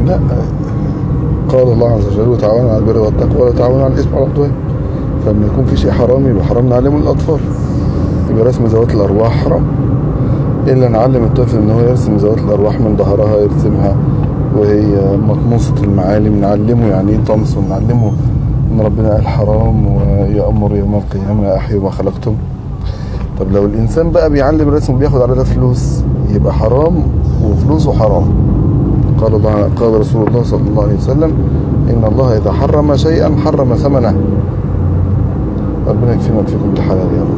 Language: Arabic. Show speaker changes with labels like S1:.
S1: لا، قال الله عز وجل وتعاونوا على البر والتقوى ولا تعاونوا على الاثم والعدوان. فلما يكون في شيء حرام يبقى حرام نعلمه للاطفال. يبقى رسم ذوات الارواح حرام، الا نعلم الطفل ان هو يرسم ذوات الارواح من ظهرها، يرسمها وهي مطموسة المعالم، نعلمه يعني ايه طمس، ونعلمه ان ربنا قال حرام ويأمر يوم القيامة احيوا ما خلقتم. طب لو الانسان بقى بيعلم الرسم وبياخد على ده فلوس يبقى حرام، وفلوسه حرام. قال رسول الله صلى الله عليه وسلم ان الله اذا حرم شيئا حرم ثمنه. ربنا يكفينا ويكفيكم بالحلال يا رب.